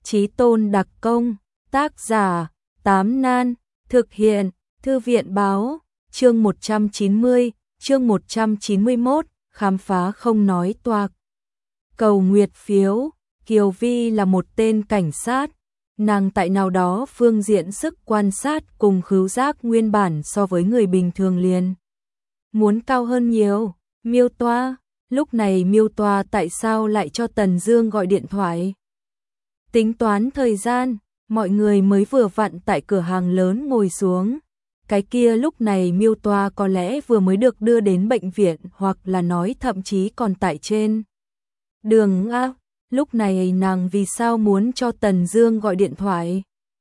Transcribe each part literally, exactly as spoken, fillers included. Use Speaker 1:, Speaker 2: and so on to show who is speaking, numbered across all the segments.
Speaker 1: Chí tôn đặc công, tác giả, Tám Nan, thực hiện, Thư viện báo, chương một trăm chín mươi, chương một trăm chín mươi mốt, khám phá không nói toạc. Cầu nguyệt phiếu, Kiều Vi là một tên cảnh sát, nàng tại nào đó phương diện sức quan sát cùng khứu giác nguyên bản so với người bình thường liền muốn cao hơn nhiều. Miêu Toa, lúc này Miêu Toa tại sao lại cho Tần Dương gọi điện thoại? Tính toán thời gian, mọi người mới vừa vặn tại cửa hàng lớn ngồi xuống. Cái kia lúc này Miêu Toa có lẽ vừa mới được đưa đến bệnh viện, hoặc là nói thậm chí còn tại trên đường a. Lúc này nàng vì sao muốn cho Tần Dương gọi điện thoại?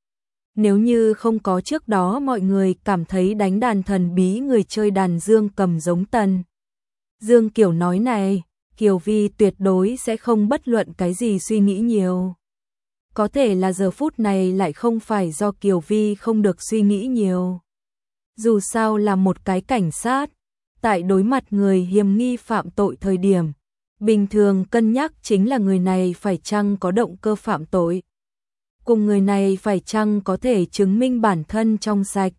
Speaker 1: Nếu như không có trước đó mọi người cảm thấy đánh đàn thần bí người chơi đàn dương cầm giống Tần Dương kiểu nói này, Kiều Vi tuyệt đối sẽ không bất luận cái gì suy nghĩ nhiều. Có thể là giờ phút này lại không phải do Kiều Vi không được suy nghĩ nhiều. Dù sao là một cái cảnh sát, tại đối mặt người hiểm nghi phạm tội thời điểm, bình thường cân nhắc chính là người này phải chăng có động cơ phạm tội, cùng người này phải chăng có thể chứng minh bản thân trong sạch.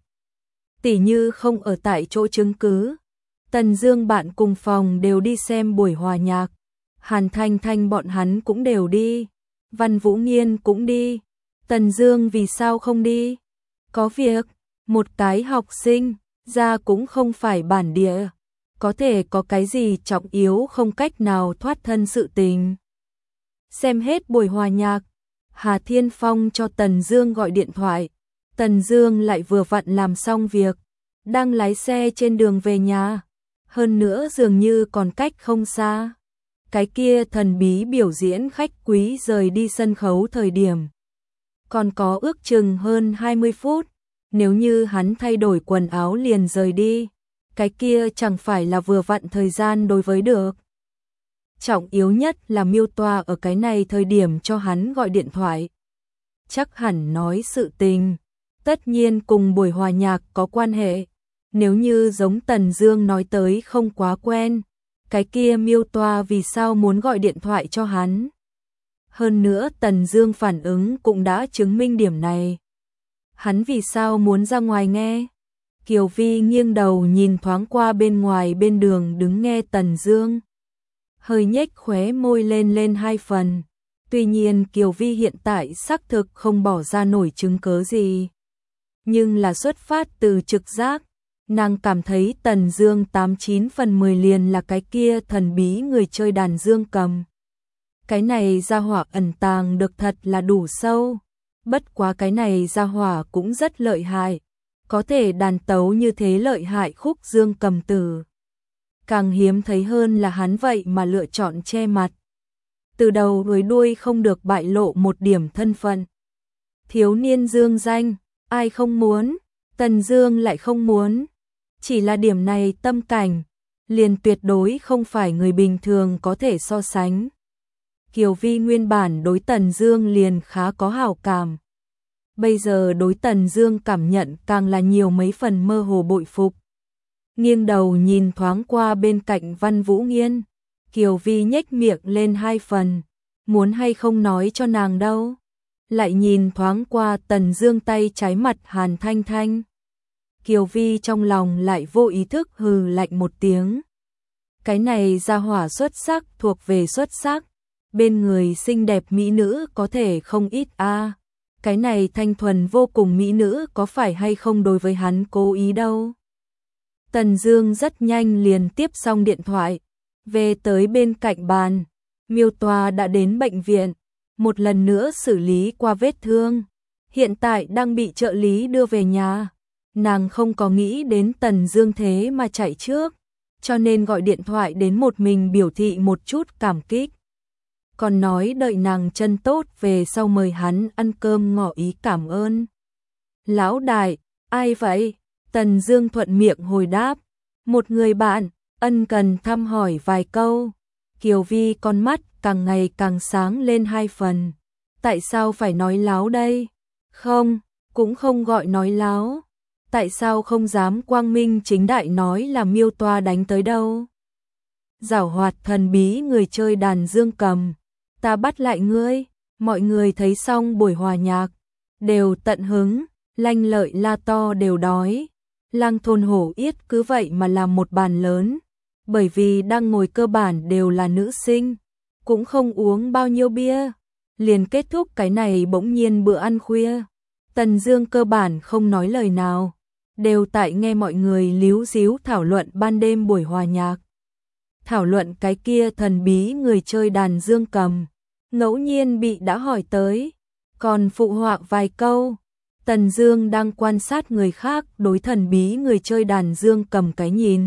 Speaker 1: Tỉ như không ở tại chỗ chứng cứ. Tần Dương bạn cùng phòng đều đi xem buổi hòa nhạc, Hàn Thanh Thanh bọn hắn cũng đều đi, Văn Vũ Nghiên cũng đi. Tần Dương vì sao không đi? Có việc, một cái học sinh ra cũng không phải bản địa, có thể có cái gì trọng yếu không cách nào thoát thân sự tình. Xem hết buổi hòa nhạc, Hà Thiên Phong cho Tần Dương gọi điện thoại. Tần Dương lại vừa vặn làm xong việc, đang lái xe trên đường về nhà, hơn nữa dường như còn cách không xa. Cái kia thần bí biểu diễn khách quý rời đi sân khấu thời điểm còn có ước chừng hơn hai mươi phút, nếu như hắn thay đổi quần áo liền rời đi, cái kia chẳng phải là vừa vặn thời gian đối với được. Trọng yếu nhất là Miêu Toa ở cái này thời điểm cho hắn gọi điện thoại. Chắc hẳn nói sự tình, tất nhiên cùng buổi hòa nhạc có quan hệ. Nếu như giống Tần Dương nói tới không quá quen, cái kia Miêu Toa vì sao muốn gọi điện thoại cho hắn? Hơn nữa Tần Dương phản ứng cũng đã chứng minh điểm này. Hắn vì sao muốn ra ngoài nghe? Kiều Vi nghiêng đầu nhìn thoáng qua bên ngoài bên đường đứng nghe Tần Dương, hơi nhếch khóe môi lên lên hai phần. Tuy nhiên Kiều Vi hiện tại xác thực không bỏ ra nổi chứng cớ gì, nhưng là xuất phát từ trực giác, nàng cảm thấy Tần Dương tám chín phần mười liền là cái kia thần bí người chơi đàn dương cầm. Cái này gia hỏa ẩn tàng được thật là đủ sâu, bất quá cái này gia hỏa cũng rất lợi hại, có thể đàn tấu như thế lợi hại khúc dương cầm tử. Càng hiếm thấy hơn là hắn vậy mà lựa chọn che mặt, từ đầu tới đuôi không được bại lộ một điểm thân phận. Thiếu niên dương danh, ai không muốn, Tần Dương lại không muốn. Chỉ là điểm này tâm cảnh, liền tuyệt đối không phải người bình thường có thể so sánh. Kiều Vi nguyên bản đối Tần Dương liền khá có hảo cảm, bây giờ đối Tần Dương cảm nhận càng là nhiều mấy phần mơ hồ bội phục. Nghiêng đầu nhìn thoáng qua bên cạnh Văn Vũ Nghiên, Kiều Vi nhếch miệng lên hai phần, muốn hay không nói cho nàng đâu. Lại nhìn thoáng qua Tần Dương tay trái mặt Hàn Thanh Thanh, Kiều Vi trong lòng lại vô ý thức hừ lạnh một tiếng. Cái này gia hỏa xuất sắc thuộc về xuất sắc, bên người xinh đẹp mỹ nữ có thể không ít a. À. Cái này thanh thuần vô cùng mỹ nữ có phải hay không đối với hắn cố ý đâu. Tần Dương rất nhanh liền tiếp xong điện thoại, về tới bên cạnh bàn, Miêu Toa đã đến bệnh viện, một lần nữa xử lý qua vết thương, hiện tại đang bị trợ lý đưa về nhà. Nàng không có nghĩ đến Tần Dương thế mà chạy trước, cho nên gọi điện thoại đến một mình biểu thị một chút cảm kích. Còn nói đợi nàng chân tốt về sau mời hắn ăn cơm ngỏ ý cảm ơn. Lão đại, ai vậy? Tần Dương thuận miệng hồi đáp, một người bạn, ân cần thăm hỏi vài câu. Kiều Vi con mắt càng ngày càng sáng lên hai phần. Tại sao phải nói láo đây? Không, cũng không gọi nói láo. Tại sao không dám quang minh chính đại nói là Miêu Toa đánh tới đâu? Giảo hoạt thần bí người chơi đàn dương cầm, ta bắt lại ngươi. Mọi người thấy xong buổi hòa nhạc, đều tận hứng, lanh lợi la to đều đói. Lang thôn Hổ Yết cứ vậy mà làm một bàn lớn, bởi vì đang ngồi cơ bản đều là nữ sinh, cũng không uống bao nhiêu bia. Liền kết thúc cái này bỗng nhiên bữa ăn khuya. Tần Dương cơ bản không nói lời nào, đều tại nghe mọi người líu díu thảo luận ban đêm buổi hòa nhạc. Thảo luận cái kia thần bí người chơi đàn dương cầm, ngẫu nhiên bị đã hỏi tới, còn phụ họa vài câu. Tần Dương đang quan sát người khác đối thần bí người chơi đàn dương cầm cái nhìn,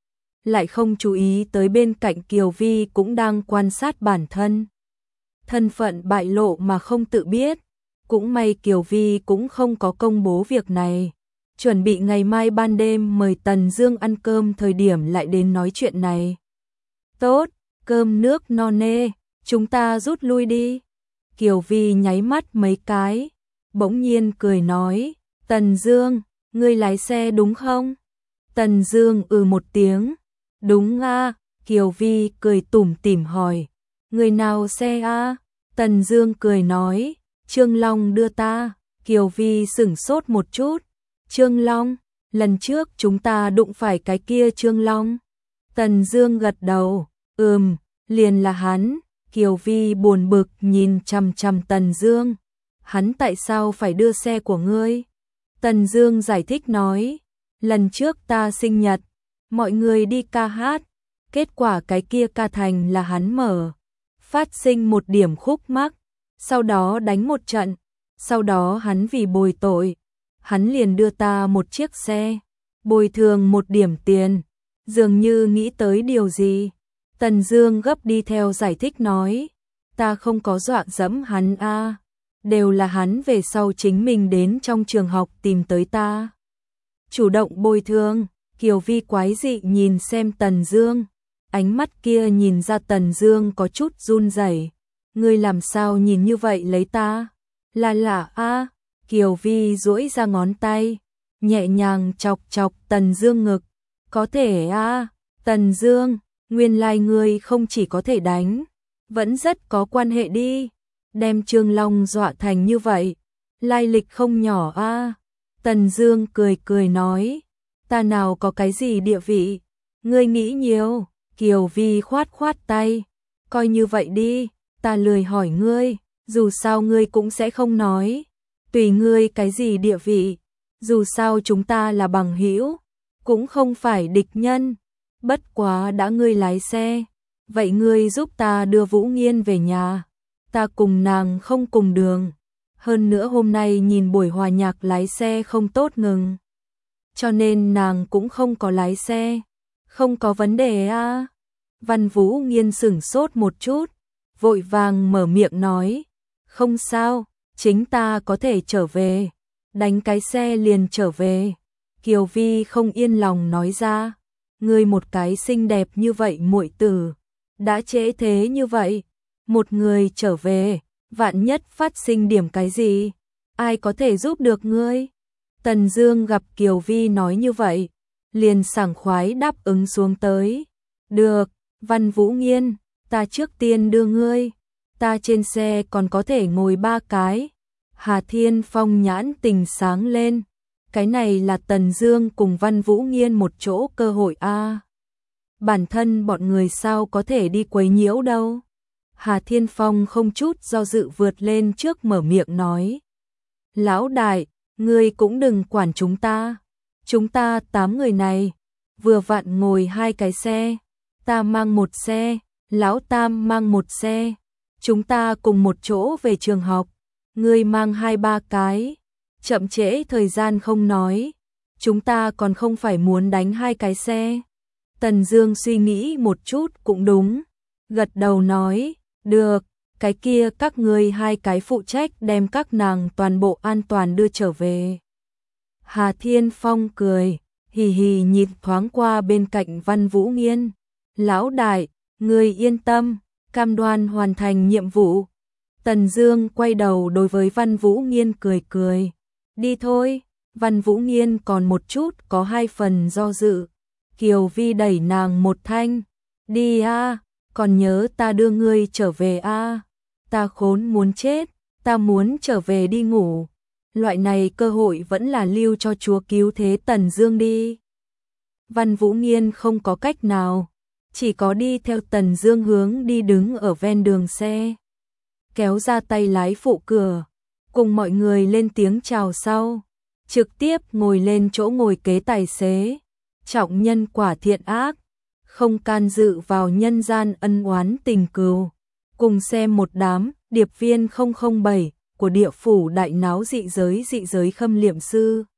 Speaker 1: lại không chú ý tới bên cạnh Kiều Vi cũng đang quan sát bản thân. Thân phận bại lộ mà không tự biết, cũng may Kiều Vi cũng không có công bố việc này, chuẩn bị ngày mai ban đêm mời Tần Dương ăn cơm thời điểm lại đến nói chuyện này. Tốt, cơm nước no nê, chúng ta rút lui đi. Kiều Vi nháy mắt mấy cái, bỗng nhiên cười nói, Tần Dương, ngươi lái xe đúng không? Tần Dương ừ một tiếng, đúng a. Kiều Vi cười tủm tỉm hỏi, người nào xe a? Tần Dương cười nói, Trương Long đưa ta. Kiều Vi sửng sốt một chút, Trương Long, lần trước chúng ta đụng phải cái kia Trương Long. Tần Dương gật đầu, ừm, liền là hắn. Kiều Vi buồn bực nhìn chằm chằm Tần Dương, hắn tại sao phải đưa xe của ngươi? Tần Dương giải thích nói, lần trước ta sinh nhật, mọi người đi ca hát, kết quả cái kia ca thành là hắn mở, phát sinh một điểm khúc mắc, sau đó đánh một trận, sau đó hắn vì bồi tội, hắn liền đưa ta một chiếc xe, bồi thường một điểm tiền, dường như nghĩ tới điều gì. Tần Dương gấp đi theo giải thích nói, ta không có dọa dẫm hắn a, đều là hắn về sau chính mình đến trong trường học tìm tới ta, chủ động bồi thường. Kiều Vi quái dị nhìn xem Tần Dương, ánh mắt kia nhìn ra Tần Dương có chút run rẩy, ngươi làm sao nhìn như vậy lấy ta? Là lạ a. Kiều Vi duỗi ra ngón tay, nhẹ nhàng chọc chọc Tần Dương ngực, có thể a. Tần Dương, nguyên lai ngươi không chỉ có thể đánh, vẫn rất có quan hệ đi, đem Trương Long dọa thành như vậy, lai lịch không nhỏ a. Tần Dương cười cười nói, ta nào có cái gì địa vị, ngươi nghĩ nhiều. Kiều Vi khoát khoát tay, coi như vậy đi, ta lười hỏi ngươi, dù sao ngươi cũng sẽ không nói, tùy ngươi cái gì địa vị, dù sao chúng ta là bằng hữu, cũng không phải địch nhân. Bất quá đã ngươi lái xe, vậy ngươi giúp ta đưa Vũ Nghiên về nhà, ta cùng nàng không cùng đường, hơn nữa hôm nay nhìn buổi hòa nhạc lái xe không tốt ngừng, cho nên nàng cũng không có lái xe. Không có vấn đề a. À. Văn Vũ Nghiên sửng sốt một chút, vội vàng mở miệng nói, không sao, chính ta có thể trở về, đánh cái xe liền trở về. Kiều Vi không yên lòng nói ra, ngươi một cái xinh đẹp như vậy muội tử, đã trễ thế như vậy, một người trở về, vạn nhất phát sinh điểm cái gì, ai có thể giúp được ngươi? Tần Dương gặp Kiều Vi nói như vậy, liền sảng khoái đáp ứng xuống tới. Được, Văn Vũ Nghiên, ta trước tiên đưa ngươi, ta trên xe còn có thể ngồi ba cái. Hà Thiên Phong nhãn tình sáng lên, cái này là Tần Dương cùng Văn Vũ Nghiên một chỗ cơ hội a. À. Bản thân bọn người sao có thể đi quấy nhiễu đâu. Hà Thiên Phong không chút do dự vượt lên trước mở miệng nói, lão đại, ngươi cũng đừng quản chúng ta. Chúng ta tám người này, vừa vặn ngồi hai cái xe, ta mang một xe, lão Tam mang một xe, chúng ta cùng một chỗ về trường học, ngươi mang hai ba cái, chậm trễ thời gian không nói, chúng ta còn không phải muốn đánh hai cái xe. Tần Dương suy nghĩ một chút cũng đúng, gật đầu nói, được, cái kia các ngươi hai cái phụ trách đem các nàng toàn bộ an toàn đưa trở về. Hà Thiên Phong cười, hì hì nhìn thoáng qua bên cạnh Văn Vũ Nghiên. Lão đại, ngươi yên tâm, cam đoan hoàn thành nhiệm vụ. Tần Dương quay đầu đối với Văn Vũ Nghiên cười cười. Đi thôi. Văn Vũ Nghiên còn một chút có hai phần do dự. Kiều Vi đẩy nàng một thanh. Đi a, à, còn nhớ ta đưa ngươi trở về a. À. ta khốn muốn chết, ta muốn trở về đi ngủ. Loại này cơ hội vẫn là lưu cho chúa cứu thế Tần Dương đi. Văn Vũ Nghiên không có cách nào, chỉ có đi theo Tần Dương hướng đi đứng ở ven đường xe. Kéo ra tay lái phụ cửa, cùng mọi người lên tiếng chào sau, trực tiếp ngồi lên chỗ ngồi kế tài xế. Trọng nhân quả thiện ác, không can dự vào nhân gian ân oán tình cừu. Cùng xem một đám điệp viên không không bảy của địa phủ đại náo dị giới dị giới Khâm Liệm Sư.